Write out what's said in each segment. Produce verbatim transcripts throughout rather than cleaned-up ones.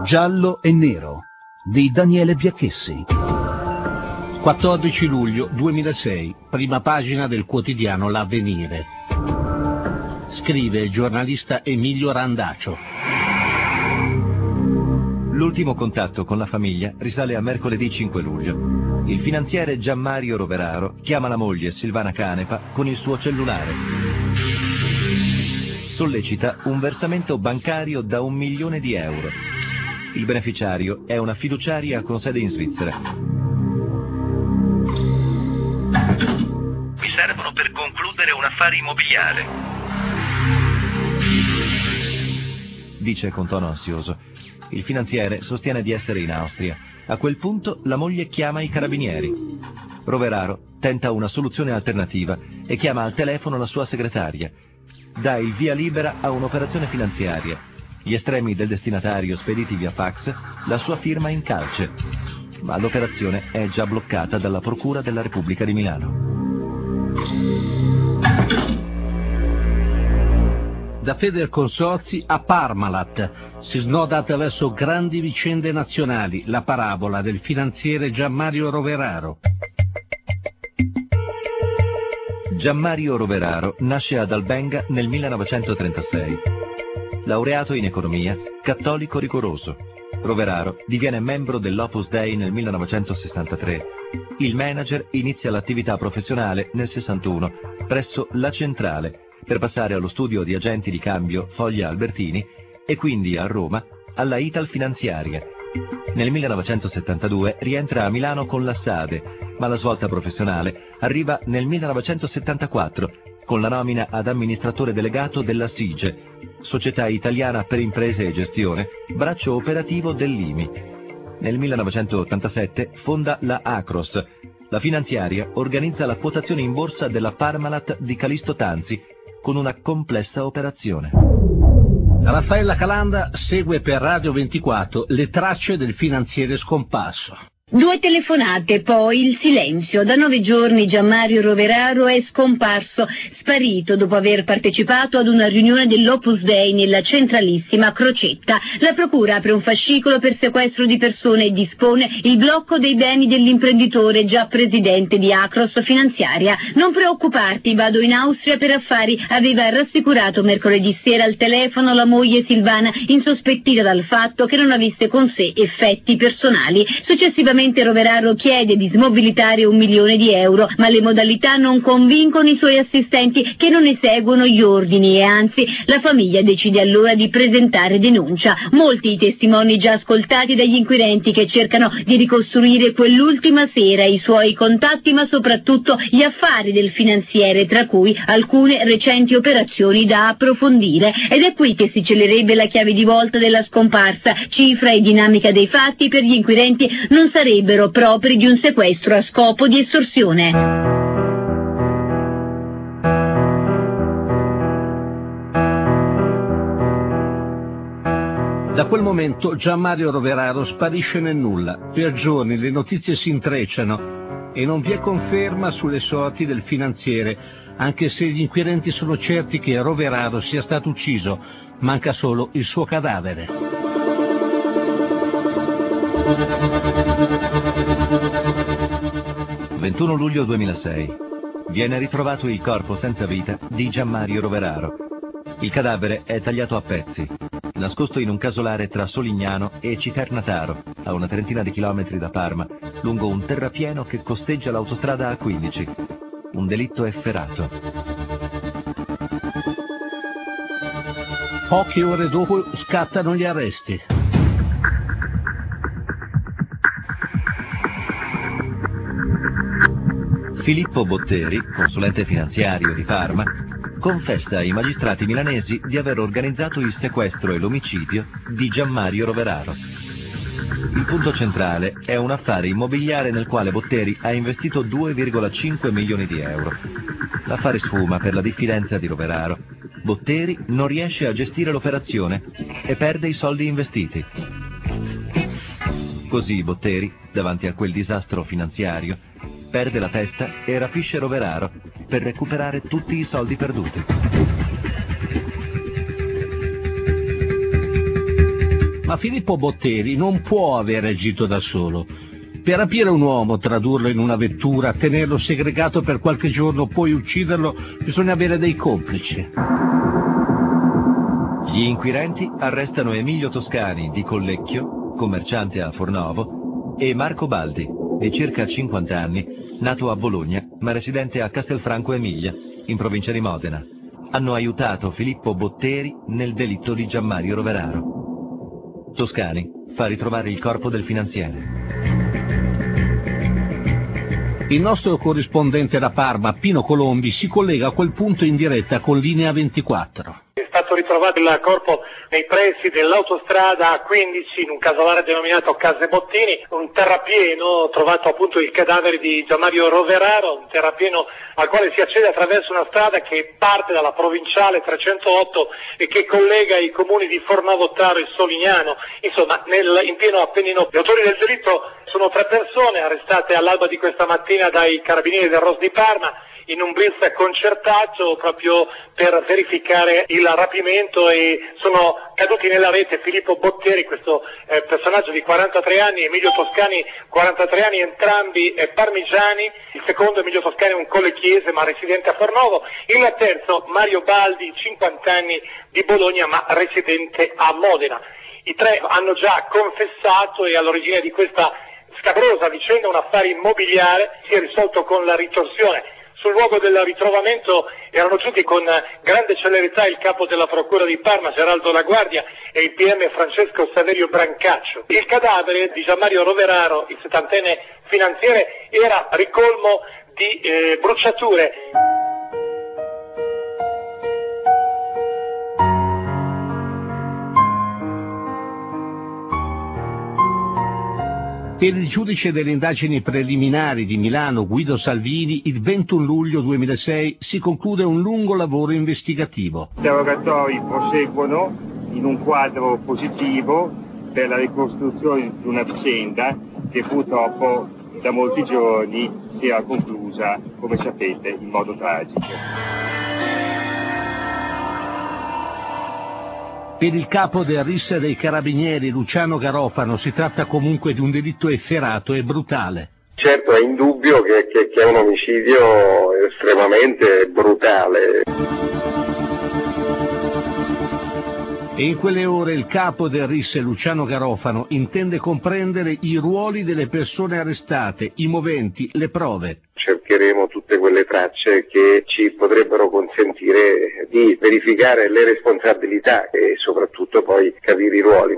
Giallo e nero di Daniele Biacchessi. quattordici luglio duemilasei, prima pagina del quotidiano L'Avvenire. Scrive il giornalista Emilio Randaccio. L'ultimo contatto con la famiglia risale a mercoledì cinque luglio. Il finanziere Gianmario Roveraro chiama la moglie Silvana Canepa con il suo cellulare. Sollecita un versamento bancario da un milione di euro. Il beneficiario è una fiduciaria con sede in Svizzera. Mi servono per concludere un affare immobiliare, dice con tono ansioso. Il finanziere sostiene di essere in Austria. A quel punto la moglie chiama i carabinieri. Roveraro tenta una soluzione alternativa e chiama al telefono la sua segretaria. Dà il via libera a un'operazione finanziaria. Gli estremi del destinatario spediti via fax, la sua firma in calce. Ma l'operazione è già bloccata dalla Procura della Repubblica di Milano. Da Federconsorzi a Parmalat si snoda attraverso grandi vicende nazionali la parabola del finanziere Gianmario Roveraro. Gianmario Roveraro nasce ad Albenga nel millenovecentotrentasei. Laureato in economia, cattolico rigoroso. Roveraro diviene membro dell'Opus Dei nel millenovecentosessantatré. Il manager inizia l'attività professionale nel sessantuno presso La Centrale, per passare allo studio di agenti di cambio Foglia Albertini e quindi a Roma alla Ital Finanziaria. Nel millenovecentosettantadue rientra a Milano con la Sade, ma la svolta professionale arriva nel millenovecentosettantaquattro con la nomina ad amministratore delegato della SIGE, Società Italiana per Imprese e Gestione, braccio operativo dell'I M I. Nel millenovecentottantasette fonda la Acros. La finanziaria organizza la quotazione in borsa della Parmalat di Calisto Tanzi, con una complessa operazione. Raffaella Calanda segue per Radio ventiquattro le tracce del finanziere scomparso. Due telefonate, poi il silenzio. Da nove giorni Gianmario Roveraro è scomparso, sparito dopo aver partecipato ad una riunione dell'Opus Dei nella centralissima Crocetta. La procura apre un fascicolo per sequestro di persone e dispone il blocco dei beni dell'imprenditore già presidente di Acros Finanziaria. Non preoccuparti, vado in Austria per affari, aveva rassicurato mercoledì sera al telefono la moglie Silvana, insospettita dal fatto che non avesse con sé effetti personali. Successivamente Roveraro chiede di smobilitare un milione di euro, ma le modalità non convincono i suoi assistenti, che non eseguono gli ordini e anzi la famiglia decide allora di presentare denuncia. Molti i testimoni già ascoltati dagli inquirenti, che cercano di ricostruire quell'ultima sera, i suoi contatti ma soprattutto gli affari del finanziere, tra cui alcune recenti operazioni da approfondire. Ed è qui che si celerebbe la chiave di volta della scomparsa. Cifra e dinamica dei fatti per gli inquirenti non sarebbero propri di un sequestro a scopo di estorsione. Da quel momento Gianmario Roveraro sparisce nel nulla. Per giorni le notizie si intrecciano e non vi è conferma sulle sorti del finanziere, anche se gli inquirenti sono certi che Roveraro sia stato ucciso. Manca solo il suo cadavere. ventuno luglio duemilasei. Viene ritrovato il corpo senza vita di Gianmario Roveraro. Il cadavere è tagliato a pezzi, nascosto in un casolare tra Solignano e Citernataro, a una trentina di chilometri da Parma, lungo un terrapieno che costeggia l'autostrada A quindici. Un delitto efferato. Poche ore dopo scattano gli arresti. Filippo Botteri, consulente finanziario di Parma, confessa ai magistrati milanesi di aver organizzato il sequestro e l'omicidio di Gianmario Roveraro. Il punto centrale è un affare immobiliare nel quale Botteri ha investito due virgola cinque milioni di euro. L'affare sfuma per la diffidenza di Roveraro. Botteri non riesce a gestire l'operazione e perde i soldi investiti. Così Botteri, davanti a quel disastro finanziario, perde la testa e rapisce Roveraro per recuperare tutti i soldi perduti. Ma Filippo Botteri non può aver agito da solo. Per rapire un uomo, tradurlo in una vettura, tenerlo segregato per qualche giorno, poi ucciderlo, bisogna avere dei complici. Gli inquirenti arrestano Emilio Toscani di Collecchio, commerciante a Fornovo, e Marco Baldi, di circa cinquanta anni, nato a Bologna, ma residente a Castelfranco Emilia, in provincia di Modena. Hanno aiutato Filippo Botteri nel delitto di Gianmario Roveraro. Toscani fa ritrovare il corpo del finanziere. Il nostro corrispondente da Parma, Pino Colombi, si collega a quel punto in diretta con Linea ventiquattro. È stato ritrovato il corpo nei pressi dell'autostrada A quindici in un casolare denominato Case Bottini, un terrapieno, trovato appunto il cadavere di Gianmario Roveraro, un terrapieno al quale si accede attraverso una strada che parte dalla provinciale trecentootto e che collega i comuni di Fornovo Taro e Solignano, insomma nel, in pieno Appennino. Gli autori del delitto sono tre persone arrestate all'alba di questa mattina dai carabinieri del R O S di Parma in un blitz concertato proprio per verificare il rapimento, e sono caduti nella rete Filippo Botteri, questo eh, personaggio di quarantatré anni, Emilio Toscani quarantatré anni, entrambi eh, parmigiani, il secondo Emilio Toscani un collecchiese ma residente a Fornovo, il terzo Mario Baldi, cinquanta anni, di Bologna ma residente a Modena. I tre hanno già confessato e all'origine di questa scabrosa vicenda un affare immobiliare si è risolto con la ritorsione. Sul luogo del ritrovamento erano giunti con grande celerità il capo della Procura di Parma, Geraldo Laguardia, e il P M Francesco Saverio Brancaccio. Il cadavere di Gianmario Roveraro, il settantenne finanziere, era ricolmo di eh, bruciature. Per il giudice delle indagini preliminari di Milano, Guido Salvini, il ventuno luglio duemilasei si conclude un lungo lavoro investigativo. Gli interrogatori proseguono in un quadro positivo per la ricostruzione di una vicenda che purtroppo da molti giorni si era conclusa, come sapete, in modo tragico. Per il capo del R I S dei Carabinieri, Luciano Garofano, si tratta comunque di un delitto efferato e brutale. Certo, è indubbio che, che, che è un omicidio estremamente brutale. E in quelle ore il capo del R I S, Luciano Garofano, intende comprendere i ruoli delle persone arrestate, i moventi, le prove. Cercheremo tutte quelle tracce che ci potrebbero consentire di verificare le responsabilità e soprattutto poi capire i ruoli.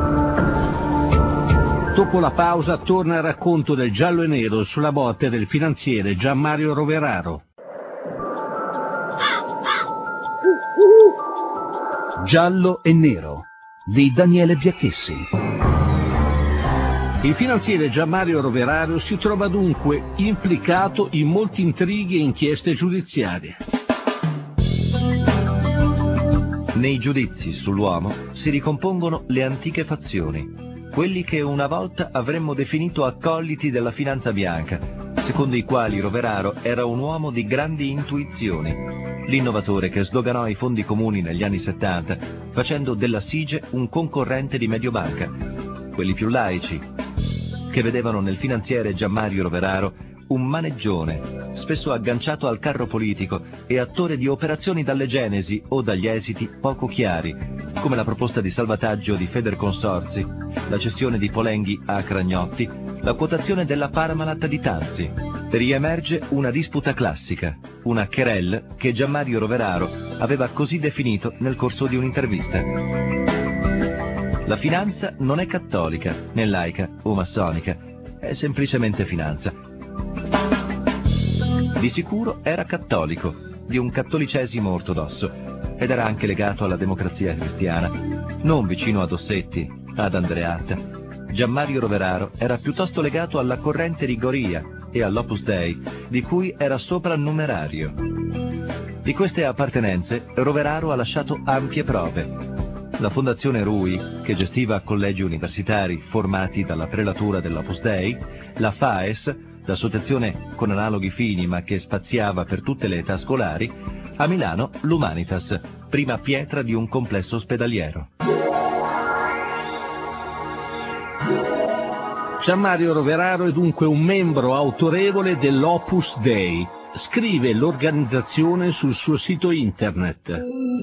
Dopo la pausa torna il racconto del giallo e nero sulla botte del finanziere Gianmario Roveraro. Giallo e nero di Daniele Biachessi. Il finanziere Gianmario Roveraro si trova dunque implicato in molti intrighi e inchieste giudiziarie. Nei giudizi sull'uomo si ricompongono le antiche fazioni, quelli che una volta avremmo definito accoliti della finanza bianca, secondo i quali Roveraro era un uomo di grandi intuizioni, l'innovatore che sdoganò i fondi comuni negli anni settanta, facendo della SIGE un concorrente di Mediobanca, quelli più laici, che vedevano nel finanziere Gianmario Roveraro un maneggione, spesso agganciato al carro politico e attore di operazioni dalle genesi o dagli esiti poco chiari, come la proposta di salvataggio di Federconsorzi, la cessione di Polenghi a Cragnotti, la quotazione della Parmalat di Tanzi. Riemerge una disputa classica, una querelle che Gianmario Roveraro aveva così definito nel corso di un'intervista. La finanza non è cattolica, né laica o massonica, è semplicemente finanza. Di sicuro era cattolico, di un cattolicesimo ortodosso, ed era anche legato alla democrazia cristiana, non vicino a Dossetti, ad Andreatta. Gianmario Roveraro era piuttosto legato alla corrente Rigoria e all'Opus Dei, di cui era soprannumerario. Di queste appartenenze Roveraro ha lasciato ampie prove. La Fondazione Rui, che gestiva collegi universitari formati dalla prelatura dell'Opus Dei, la FAES, l'associazione con analoghi fini ma che spaziava per tutte le età scolari, a Milano l'Humanitas, prima pietra di un complesso ospedaliero. Gianmario Roveraro è dunque un membro autorevole dell'Opus Dei. Scrive l'organizzazione sul suo sito internet.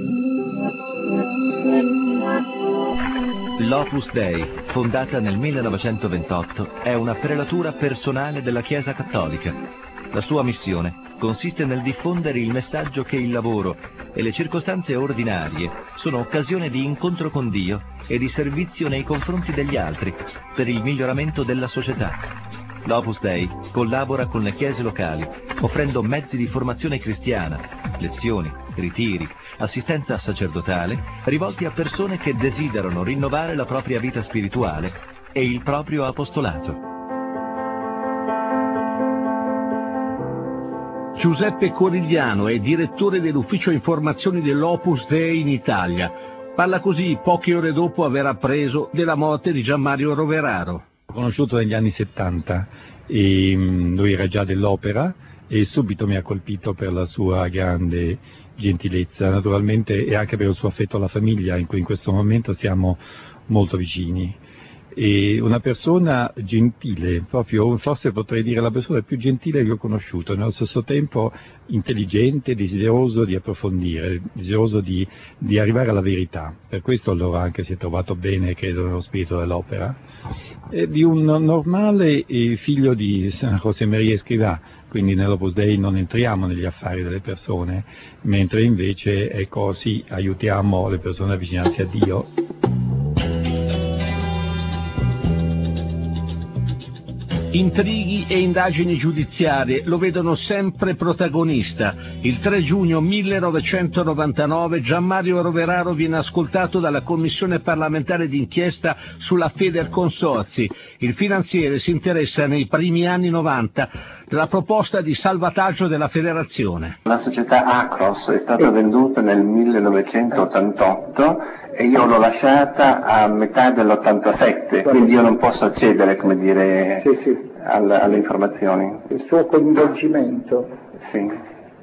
L'Opus Dei, fondata nel millenovecentoventotto, è una prelatura personale della Chiesa Cattolica. La sua missione consiste nel diffondere il messaggio che il lavoro e le circostanze ordinarie sono occasione di incontro con Dio e di servizio nei confronti degli altri per il miglioramento della società. L'Opus Dei collabora con le chiese locali, offrendo mezzi di formazione cristiana, lezioni, ritiri, assistenza sacerdotale, rivolti a persone che desiderano rinnovare la propria vita spirituale e il proprio apostolato. Giuseppe Corigliano è direttore dell'ufficio informazioni dell'Opus Dei in Italia. Parla così poche ore dopo aver appreso della morte di Gianmario Roveraro. L'ho conosciuto negli anni settanta, e lui era già dell'opera e subito mi ha colpito per la sua grande gentilezza, naturalmente, e anche per il suo affetto alla famiglia, in cui in questo momento siamo molto vicini. E una persona gentile, proprio forse potrei dire la persona più gentile che ho conosciuto, nello stesso tempo intelligente, desideroso di approfondire, desideroso di, di arrivare alla verità. Per questo allora anche si è trovato bene, credo, nello spirito dell'opera. È di un normale figlio di José María Escrivá, quindi nell'Opus Dei non entriamo negli affari delle persone, mentre invece, ecco, sì, aiutiamo le persone a avvicinarsi a Dio. Intrighi e indagini giudiziarie lo vedono sempre protagonista. Il tre giugno millenovecentonovantanove Gianmario Roveraro viene ascoltato dalla Commissione parlamentare d'inchiesta sulla Federconsorzi. Il finanziere si interessa nei primi anni novanta della proposta di salvataggio della federazione. La società Acros è stata venduta nel millenovecentottantotto e io l'ho lasciata a metà dell'ottantasette, quindi io non posso accedere, come dire, sì, sì. Alle, alle informazioni. Il suo coinvolgimento sì.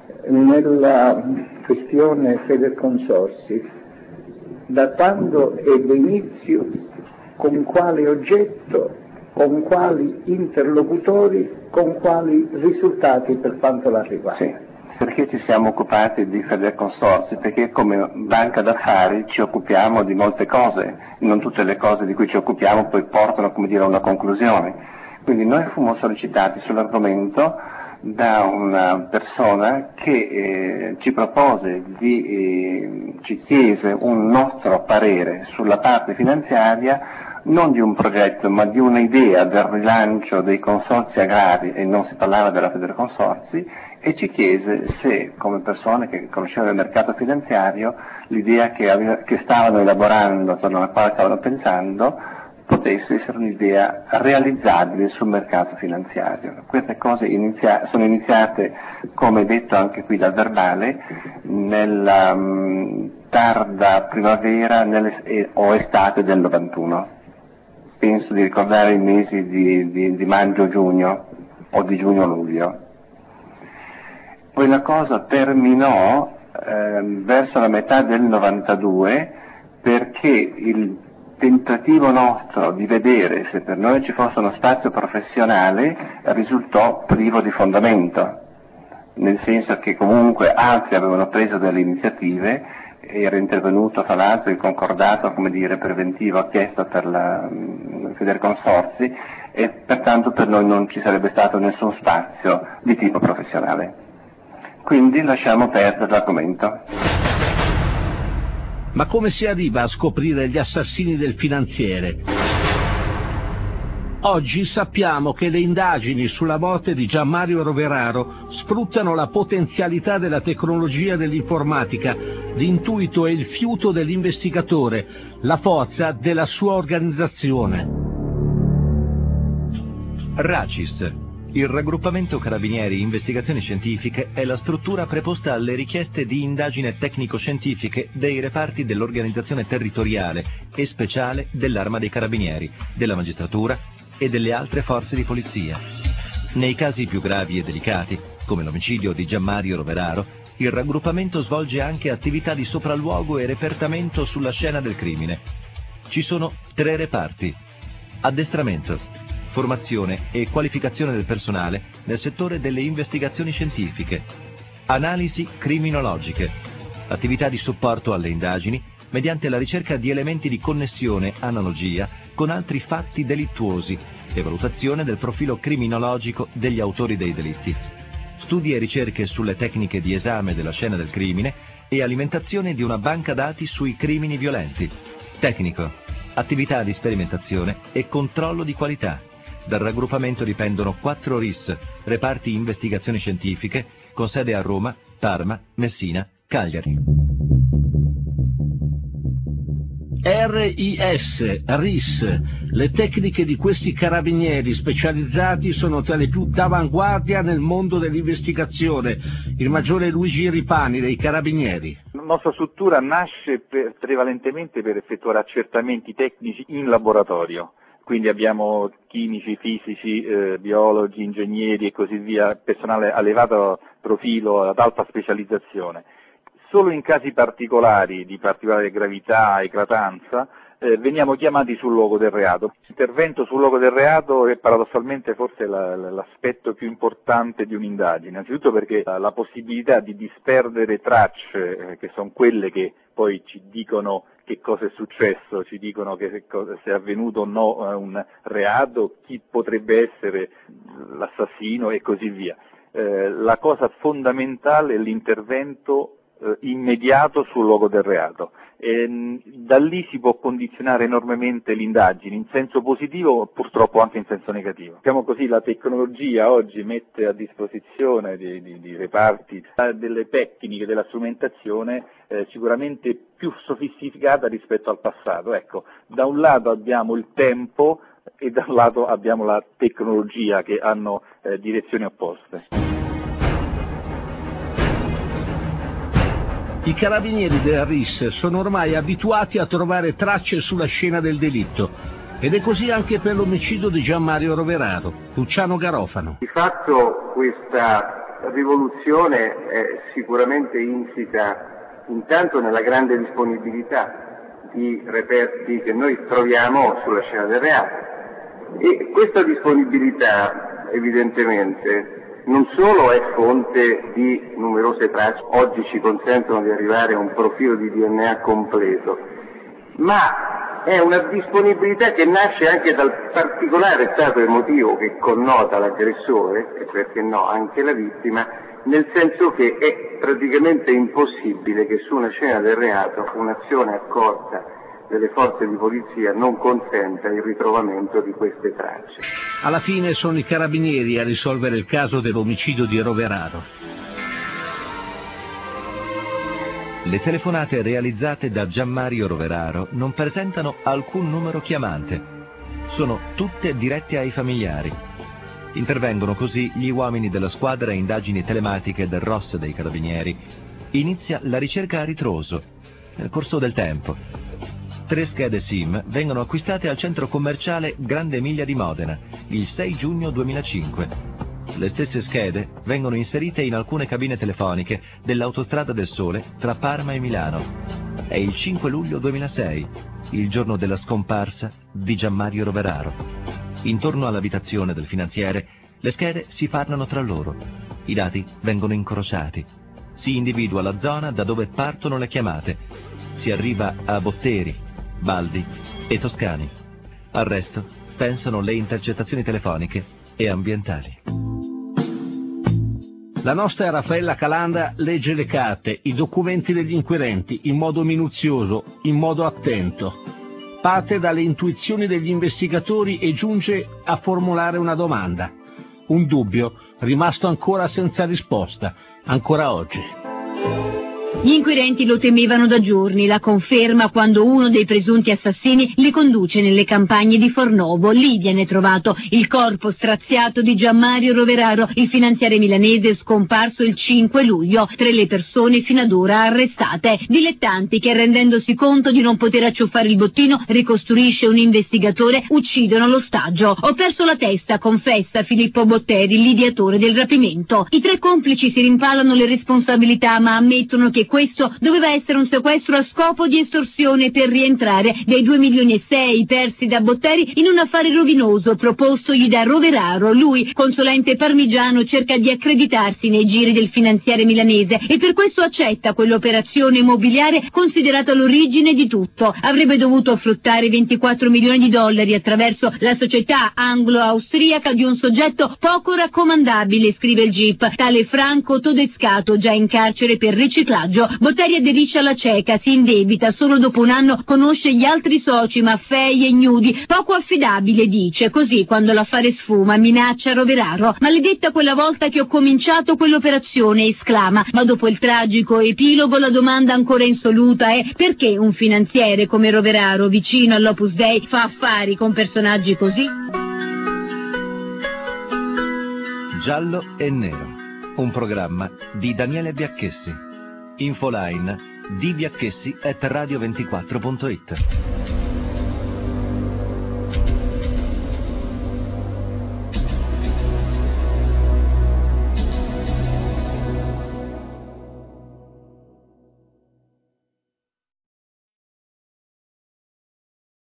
nella questione Federconsorzi, da quando ebbe inizio, con quale oggetto, con quali interlocutori, con quali risultati per quanto la riguarda? Sì. Perché ci siamo occupati di Federconsorzi? Perché come banca d'affari ci occupiamo di molte cose, non tutte le cose di cui ci occupiamo poi portano, come dire, a una conclusione. Quindi noi fummo sollecitati sull'argomento da una persona che eh, ci propose, di, eh, ci chiese un nostro parere sulla parte finanziaria, non di un progetto ma di un'idea del rilancio dei consorzi agrari, e non si parlava della Federconsorzi, e ci chiese se, come persone che conoscevano il mercato finanziario, l'idea che, aveva, che stavano elaborando, attorno alla quale stavano pensando, potesse essere un'idea realizzabile sul mercato finanziario. Queste cose inizia- sono iniziate, come detto anche qui dal verbale, nella um, tarda primavera nelle, eh, o estate del novantuno. Penso di ricordare i mesi di, di, di maggio-giugno o di giugno-luglio. Poi la cosa terminò eh, verso la metà del novantadue, perché il tentativo nostro di vedere se per noi ci fosse uno spazio professionale risultò privo di fondamento, nel senso che comunque altri avevano preso delle iniziative, era intervenuto fra l'altro il concordato, come dire, preventivo chiesto per la um, Federconsorzi, e pertanto per noi non ci sarebbe stato nessun spazio di tipo professionale. Quindi lasciamo perdere l'argomento. Ma come si arriva a scoprire gli assassini del finanziere? Oggi sappiamo che le indagini sulla morte di Gianmario Roveraro sfruttano la potenzialità della tecnologia dell'informatica, l'intuito e il fiuto dell'investigatore, la forza della sua organizzazione. RACIS, il Raggruppamento Carabinieri Investigazioni Scientifiche, è la struttura preposta alle richieste di indagine tecnico-scientifiche dei reparti dell'organizzazione territoriale e speciale dell'Arma dei Carabinieri, della magistratura e delle altre forze di polizia. Nei casi più gravi e delicati, come l'omicidio di Gianmario Roveraro, il raggruppamento svolge anche attività di sopralluogo e repertamento sulla scena del crimine. Ci sono tre reparti: addestramento, formazione e qualificazione del personale nel settore delle investigazioni scientifiche, analisi criminologiche, attività di supporto alle indagini mediante la ricerca di elementi di connessione, analogia con altri fatti delittuosi e valutazione del profilo criminologico degli autori dei delitti, studi e ricerche sulle tecniche di esame della scena del crimine e alimentazione di una banca dati sui crimini violenti, tecnico, attività di sperimentazione e controllo di qualità. Dal raggruppamento dipendono quattro R I S, reparti investigazioni scientifiche, con sede a Roma, Parma, Messina, Cagliari. R I S, R I S, le tecniche di questi carabinieri specializzati sono tra le più d'avanguardia nel mondo dell'investigazione. Il maggiore Luigi Ripani dei Carabinieri. La nostra struttura nasce per, prevalentemente per effettuare accertamenti tecnici in laboratorio, quindi abbiamo chimici, fisici, eh, biologi, ingegneri e così via, personale a elevato profilo, ad alta specializzazione. Solo in casi particolari, di particolare gravità, eclatanza, eh, veniamo chiamati sul luogo del reato. L'intervento sul luogo del reato è paradossalmente forse la, l'aspetto più importante di un'indagine, innanzitutto perché la, la possibilità di disperdere tracce, eh, che sono quelle che poi ci dicono che cosa è successo, ci dicono che cosa, se è avvenuto o no eh, un reato, chi potrebbe essere l'assassino e così via. Eh, la cosa fondamentale è l'intervento immediato sul luogo del reato. E da lì si può condizionare enormemente l'indagine, in senso positivo, purtroppo anche in senso negativo. Diciamo così, la tecnologia oggi mette a disposizione di, di, di reparti delle tecniche, della strumentazione eh, sicuramente più sofisticata rispetto al passato. Ecco, da un lato abbiamo il tempo e da un lato abbiamo la tecnologia, che hanno eh, direzioni opposte. I carabinieri della R I S sono ormai abituati a trovare tracce sulla scena del delitto, ed è così anche per l'omicidio di Gianmario Roveraro. Luciano Garofano. Di fatto questa rivoluzione è sicuramente insita intanto nella grande disponibilità di reperti che noi troviamo sulla scena del reato, e questa disponibilità evidentemente non solo è fonte di numerose tracce, oggi ci consentono di arrivare a un profilo di D N A completo, ma è una disponibilità che nasce anche dal particolare stato emotivo che connota l'aggressore, e perché no anche la vittima, nel senso che è praticamente impossibile che su una scena del reato un'azione accorta delle forze di polizia non consenta il ritrovamento di queste tracce. Alla fine sono i carabinieri a risolvere il caso dell'omicidio di Roveraro. Le telefonate realizzate da Gianmario Roveraro non presentano alcun numero chiamante. Sono tutte dirette ai familiari. Intervengono così gli uomini della squadra indagini telematiche del R O S dei Carabinieri. Inizia la ricerca a ritroso. Nel corso del tempo, tre schede SIM vengono acquistate al centro commerciale Grande Emilia di Modena il sei giugno duemilacinque. Le stesse schede vengono inserite in alcune cabine telefoniche dell'Autostrada del Sole tra Parma e Milano. È il cinque luglio duemilasei, il giorno della scomparsa di Gianmario Roveraro. Intorno all'abitazione del finanziere le schede si parlano tra loro. I dati vengono incrociati. Si individua la zona da dove partono le chiamate. Si arriva a Botteri, Baldi e Toscani. Al resto pensano le intercettazioni telefoniche e ambientali. La nostra Raffaella Calanda legge le carte, i documenti degli inquirenti in modo minuzioso, in modo attento. Parte dalle intuizioni degli investigatori e giunge a formulare una domanda. Un dubbio rimasto ancora senza risposta, ancora oggi. Gli inquirenti lo temevano da giorni, la conferma quando uno dei presunti assassini li conduce nelle campagne di Fornovo. Lì viene trovato il corpo straziato di Gianmario Roveraro, il finanziere milanese scomparso il cinque luglio. Tra le persone fino ad ora arrestate, dilettanti che, rendendosi conto di non poter acciuffare il bottino, ricostruisce un investigatore, uccidono l'ostaggio. Ho perso la testa, confessa Filippo Botteri, l'ideatore del rapimento. I tre complici si rimpalano le responsabilità, ma ammettono che questo doveva essere un sequestro a scopo di estorsione per rientrare dei due milioni e sei persi da Botteri in un affare rovinoso propostogli da Roveraro. Lui, consulente parmigiano, cerca di accreditarsi nei giri del finanziere milanese e per questo accetta quell'operazione immobiliare considerata l'origine di tutto. Avrebbe dovuto fruttare ventiquattro milioni di dollari attraverso la società anglo-austriaca di un soggetto poco raccomandabile, scrive il G I P, tale Franco Todescato, già in carcere per riciclaggio. Botteri aderisce alla cieca, si indebita, solo dopo un anno conosce gli altri soci, Maffei e Gnudi, poco affidabile, dice. Così, quando l'affare sfuma, minaccia Roveraro. Maledetta quella volta che ho cominciato quell'operazione, esclama. Ma dopo il tragico epilogo la domanda ancora insoluta è: perché un finanziere come Roveraro, vicino all'Opus Dei, fa affari con personaggi così? Giallo e Nero, un programma di Daniele Biacchessi. Infoline di biacchessi at radio ventiquattro punto it.